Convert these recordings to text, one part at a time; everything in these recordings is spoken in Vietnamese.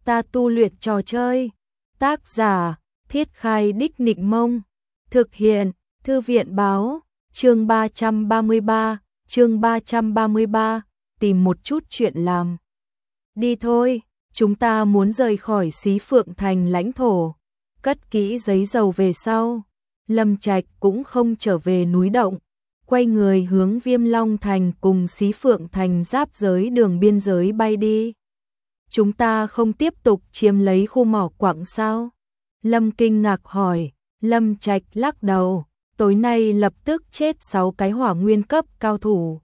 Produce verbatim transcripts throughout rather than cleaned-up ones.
Ta tu luyện trò chơi. Tác giả: Thiết Khai Đích Nịnh Mông. Thực hiện: Thư viện báo. Chương ba trăm ba mươi ba, chương ba trăm ba mươi ba, tìm một chút chuyện làm. Đi thôi, chúng ta muốn rời khỏi Xí Phượng Thành lãnh thổ. Cất kỹ giấy dầu về sau. Lâm Trạch cũng không trở về núi động, quay người hướng Viêm Long Thành cùng Xí Phượng Thành giáp giới đường biên giới bay đi. Chúng ta không tiếp tục chiếm lấy khu mỏ quặng sao? Lâm kinh ngạc hỏi. Lâm Trạch lắc đầu, tối nay lập tức chết sáu cái hỏa nguyên cấp cao thủ.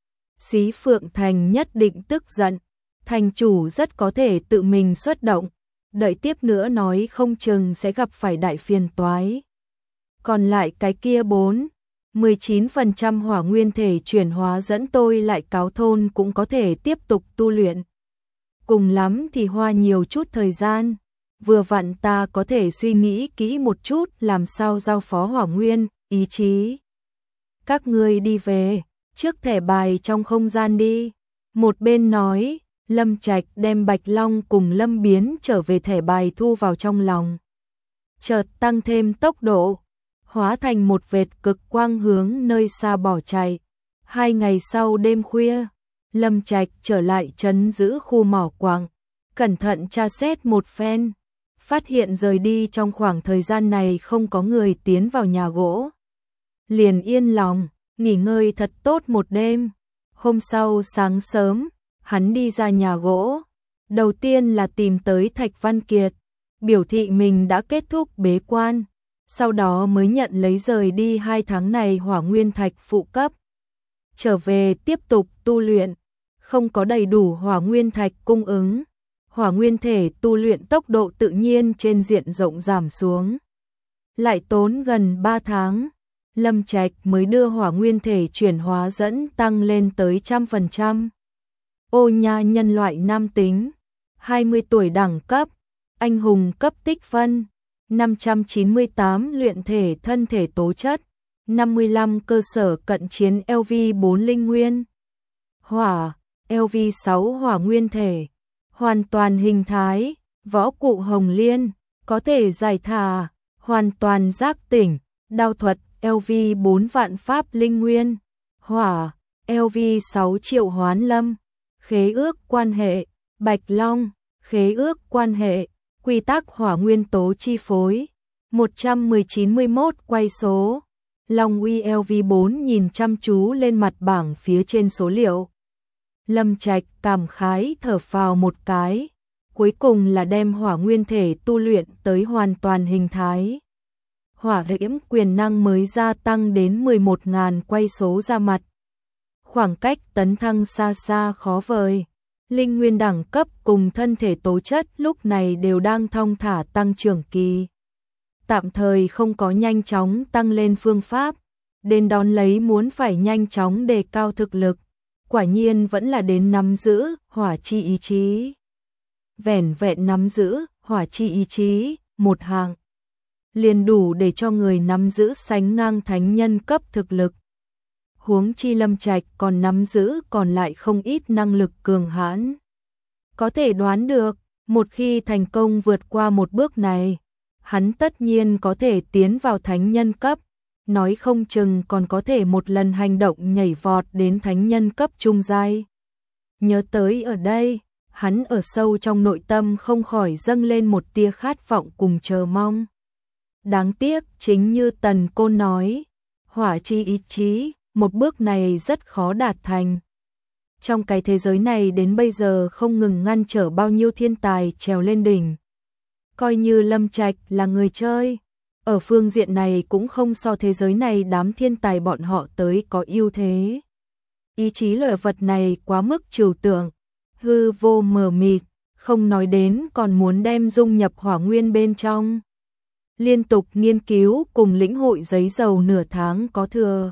Xí Phượng Thành nhất định tức giận, thành chủ rất có thể tự mình xuất động, đợi tiếp nữa nói không chừng sẽ gặp phải đại phiền toái. Còn lại cái kia bốn, mười chín phần trăm hỏa nguyên thể chuyển hóa dẫn tôi lại cáo thôn cũng có thể tiếp tục tu luyện. Cùng lắm thì hoa nhiều chút thời gian, vừa vặn ta có thể suy nghĩ kỹ một chút làm sao giao phó hỏa nguyên, ý chí. Các ngươi đi về, trước thẻ bài trong không gian đi. Một bên nói, Lâm Trạch đem Bạch Long cùng Lâm Biến trở về thẻ bài thu vào trong lòng. Chợt tăng thêm tốc độ, hóa thành một vệt cực quang hướng nơi xa bỏ chạy. Hai ngày sau đêm khuya, Lâm Trạch trở lại trấn giữ khu mỏ quặng, cẩn thận tra xét một phen, phát hiện rời đi trong khoảng thời gian này không có người tiến vào nhà gỗ. Liền yên lòng, nghỉ ngơi thật tốt một đêm. Hôm sau sáng sớm, hắn đi ra nhà gỗ, đầu tiên là tìm tới Thạch Văn Kiệt, biểu thị mình đã kết thúc bế quan, sau đó mới nhận lấy rời đi hai tháng này hỏa nguyên thạch phụ cấp. Trở về tiếp tục tu luyện, không có đầy đủ hỏa nguyên thạch cung ứng, hỏa nguyên thể tu luyện tốc độ tự nhiên trên diện rộng giảm xuống. Lại tốn gần ba tháng, Lâm Trạch mới đưa hỏa nguyên thể chuyển hóa dẫn tăng lên tới trăm phần trăm. Ô nha nhân loại nam tính, hai mươi tuổi đẳng cấp, anh hùng cấp tích phân, năm trăm chín mươi tám luyện thể thân thể tố chất, năm mươi lăm cơ sở cận chiến L V bốn linh nguyên. Hỏa, L V sáu hỏa nguyên thể, hoàn toàn hình thái, võ cụ hồng liên, có thể giải thả, hoàn toàn giác tỉnh, đao thuật L V bốn vạn pháp linh nguyên. Hỏa, L V sáu triệu hoán lâm, khế ước quan hệ, Bạch Long, khế ước quan hệ, quy tắc hỏa nguyên tố chi phối, một trăm chín mươi mốt quay số. Long uy L V bốn nhìn chăm chú lên mặt bảng phía trên số liệu. Lâm Trạch cảm khái thở phào một cái, cuối cùng là đem hỏa nguyên thể tu luyện tới hoàn toàn hình thái. Hỏa diễm quyền năng mới gia tăng đến mười một nghìn quay số ra mặt. Khoảng cách tấn thăng xa xa khó vời. Linh nguyên đẳng cấp cùng thân thể tố chất lúc này đều đang thong thả tăng trưởng kỳ. Tạm thời không có nhanh chóng tăng lên phương pháp, đến đón lấy muốn phải nhanh chóng đề cao thực lực, quả nhiên vẫn là đến nắm giữ hỏa chi ý chí. Vẻn vẹn nắm giữ hỏa chi ý chí, một hàng, liền đủ để cho người nắm giữ sánh ngang thánh nhân cấp thực lực. Huống chi Lâm Trạch còn nắm giữ còn lại không ít năng lực cường hãn. Có thể đoán được, một khi thành công vượt qua một bước này, hắn tất nhiên có thể tiến vào thánh nhân cấp, nói không chừng còn có thể một lần hành động nhảy vọt đến thánh nhân cấp trung giai. Nhớ tới ở đây, hắn ở sâu trong nội tâm không khỏi dâng lên một tia khát vọng cùng chờ mong. Đáng tiếc chính như Tần Côn nói, hỏa chi ý chí, một bước này rất khó đạt thành. Trong cái thế giới này đến bây giờ không ngừng ngăn trở bao nhiêu thiên tài trèo lên đỉnh. Coi như Lâm Trạch là người chơi, ở phương diện này cũng không so thế giới này đám thiên tài bọn họ tới có ưu thế. Ý chí loại vật này quá mức trừu tượng, hư vô mờ mịt, không nói đến còn muốn đem dung nhập hỏa nguyên bên trong. Liên tục nghiên cứu cùng lĩnh hội giấy dầu nửa tháng có thừa.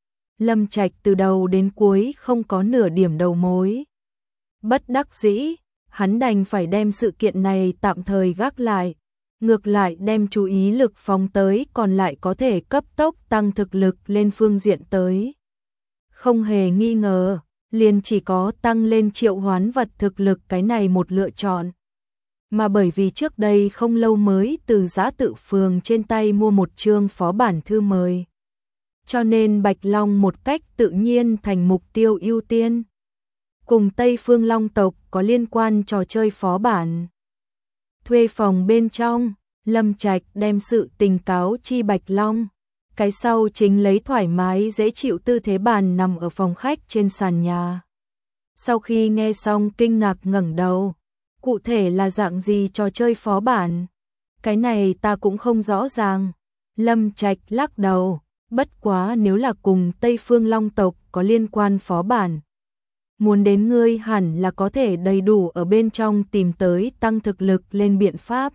Lâm Trạch từ đầu đến cuối không có nửa điểm đầu mối. Bất đắc dĩ, hắn đành phải đem sự kiện này tạm thời gác lại, ngược lại đem chú ý lực phóng tới còn lại có thể cấp tốc tăng thực lực lên phương diện tới. Không hề nghi ngờ, liền chỉ có tăng lên triệu hoán vật thực lực cái này một lựa chọn. mà bởi vì trước đây không lâu mới từ Giã Tự Phường trên tay mua một chương phó bản thư mời. Cho nên Bạch Long một cách tự nhiên thành mục tiêu ưu tiên. Cùng Tây Phương Long tộc có liên quan trò chơi phó bản. Thuê phòng bên trong, Lâm Trạch đem sự tình cáo chi Bạch Long. Cái sau chính lấy thoải mái dễ chịu tư thế bàn nằm ở phòng khách trên sàn nhà. Sau khi nghe xong kinh ngạc ngẩng đầu. Cụ thể là dạng gì trò chơi phó bản? Cái này ta cũng không rõ ràng. Lâm Trạch lắc đầu. Bất quá nếu là cùng Tây Phương Long tộc có liên quan phó bản. Muốn đến ngươi hẳn là có thể đầy đủ ở bên trong tìm tới tăng thực lực lên biện pháp.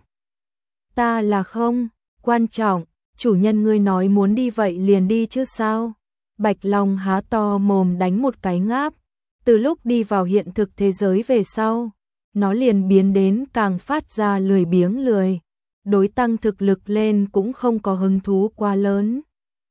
Ta là không, quan trọng, chủ nhân ngươi nói muốn đi vậy liền đi chứ sao? Bạch Long há to mồm đánh một cái ngáp. Từ lúc đi vào hiện thực thế giới về sau, nó liền biến đến càng phát ra lười biếng lười. Đối tăng thực lực lên cũng không có hứng thú quá lớn.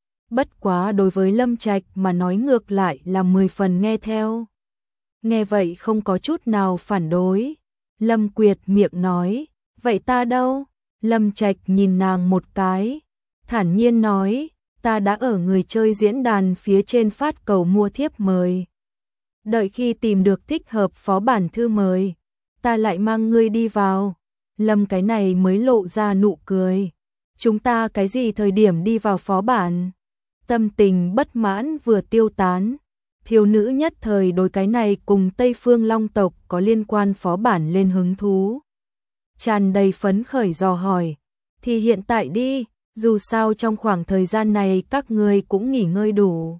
Bất quá đối với Lâm Trạch mà nói ngược lại là mười phần nghe theo. Nghe vậy không có chút nào phản đối. Lâm Quyệt miệng nói, vậy ta đâu? Lâm Trạch nhìn nàng một cái, thản nhiên nói, ta đã ở người chơi diễn đàn phía trên phát cầu mua thiếp mời. Đợi khi tìm được thích hợp phó bản thư mời, ta lại mang ngươi đi vào. Lâm cái này mới lộ ra nụ cười. Chúng ta cái gì thời điểm đi vào phó bản? Tâm tình bất mãn vừa tiêu tán. Thiếu nữ nhất thời đối cái này cùng Tây Phương Long tộc có liên quan phó bản lên hứng thú. Tràn đầy phấn khởi dò hỏi. Thì hiện tại đi, dù sao trong khoảng thời gian này các ngươi cũng nghỉ ngơi đủ.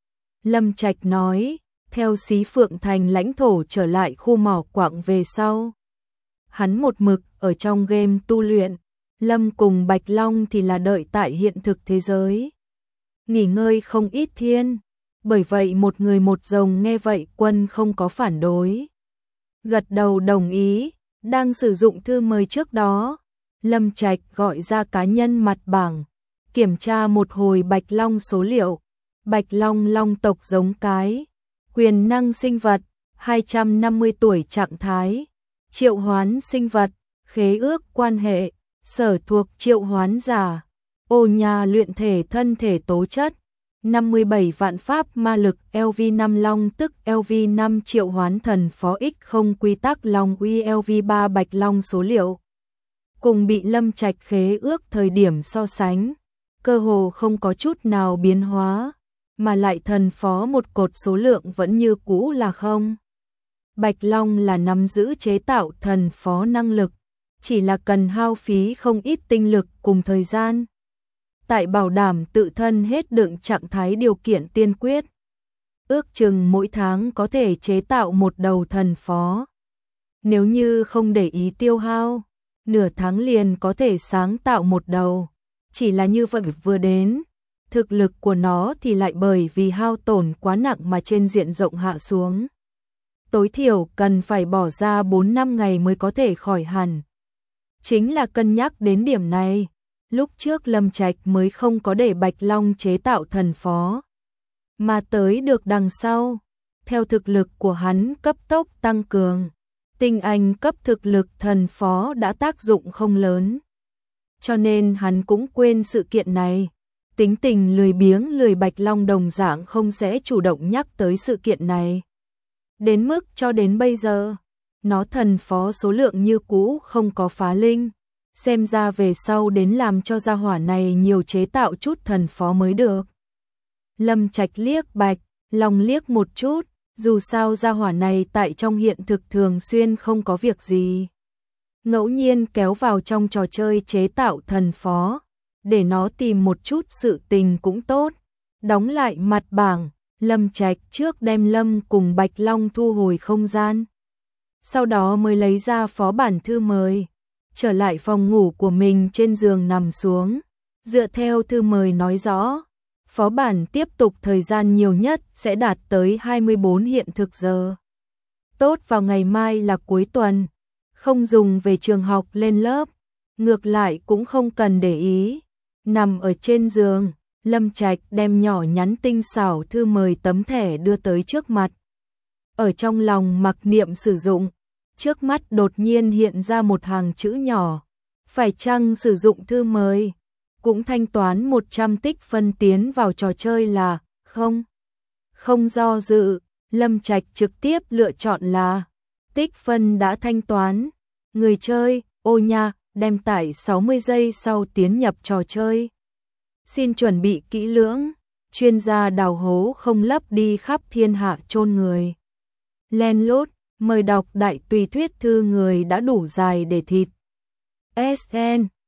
Lâm Trạch nói, theo Xí Phượng Thành lãnh thổ trở lại khu mỏ quặng về sau. Hắn một mực ở trong game tu luyện, Lâm cùng Bạch Long thì là đợi tại hiện thực thế giới. Nghỉ ngơi không ít thiên, bởi vậy một người một rồng nghe vậy quân không có phản đối. Gật đầu đồng ý, đang sử dụng thư mời trước đó. Lâm Trạch gọi ra cá nhân mặt bảng, kiểm tra một hồi Bạch Long số liệu. Bạch Long long tộc giống cái, quyền năng sinh vật, hai trăm năm mươi tuổi trạng thái, triệu hoán sinh vật, khế ước quan hệ, sở thuộc triệu hoán giả, ô nhà luyện thể thân thể tố chất, năm mươi bảy vạn pháp ma lực L V năm long tức L V năm triệu hoán thần phó X không quy tắc long uy L V ba Bạch Long số liệu. Cùng bị Lâm Trạch khế ước thời điểm so sánh, cơ hồ không có chút nào biến hóa, mà lại thần phó một cột số lượng vẫn như cũ là không. Bạch Long là nắm giữ chế tạo thần phó năng lực, chỉ là cần hao phí không ít tinh lực cùng thời gian. Tại bảo đảm tự thân hết đựng trạng thái điều kiện tiên quyết. Ước chừng mỗi tháng có thể chế tạo một đầu thần phó. Nếu như không để ý tiêu hao, nửa tháng liền có thể sáng tạo một đầu. Chỉ là như vậy vừa đến, thực lực của nó thì lại bởi vì hao tổn quá nặng mà trên diện rộng hạ xuống. Tối thiểu cần phải bỏ ra bốn năm ngày mới có thể khỏi hẳn. Chính là cân nhắc đến điểm này, lúc trước Lâm Trạch mới không có để Bạch Long chế tạo thần phó. Mà tới được đằng sau, theo thực lực của hắn cấp tốc tăng cường, tinh anh cấp thực lực thần phó đã tác dụng không lớn. Cho nên hắn cũng quên sự kiện này. Tính tình lười biếng lười Bạch Long đồng dạng không sẽ chủ động nhắc tới sự kiện này. Đến mức cho đến bây giờ, nó thần phó số lượng như cũ không có phá linh. Xem ra về sau đến làm cho gia hỏa này nhiều chế tạo chút thần phó mới được. Lâm Trạch liếc Bạch Long liếc một chút, dù sao gia hỏa này tại trong hiện thực thường xuyên không có việc gì. Ngẫu nhiên kéo vào trong trò chơi chế tạo thần phó, để nó tìm một chút sự tình cũng tốt. Đóng lại mặt bảng, Lâm Trạch trước đem Lâm cùng Bạch Long thu hồi không gian. Sau đó mới lấy ra phó bản thư mời, trở lại phòng ngủ của mình trên giường nằm xuống. Dựa theo thư mời nói rõ, phó bản tiếp tục thời gian nhiều nhất sẽ đạt tới hai mươi bốn hiện thực giờ. Tốt vào ngày mai là cuối tuần, không dùng về trường học lên lớp, ngược lại cũng không cần để ý. Nằm ở trên giường, Lâm Trạch đem nhỏ nhắn tinh xảo thư mời tấm thẻ đưa tới trước mặt. Ở trong lòng mặc niệm sử dụng, Trước mắt đột nhiên hiện ra một hàng chữ nhỏ. Phải chăng sử dụng thư mời, cũng thanh toán một trăm tích phân tiến vào trò chơi là không? Không do dự, Lâm Trạch trực tiếp lựa chọn là tích phân đã thanh toán. Người chơi, ô nha, đem tải sáu mươi giây sau tiến nhập trò chơi. Xin chuẩn bị kỹ lưỡng, chuyên gia đào hố không lấp đi khắp thiên hạ chôn người. Len lút, mời đọc đại tùy thuyết thư người đã đủ dài để thịt. ét en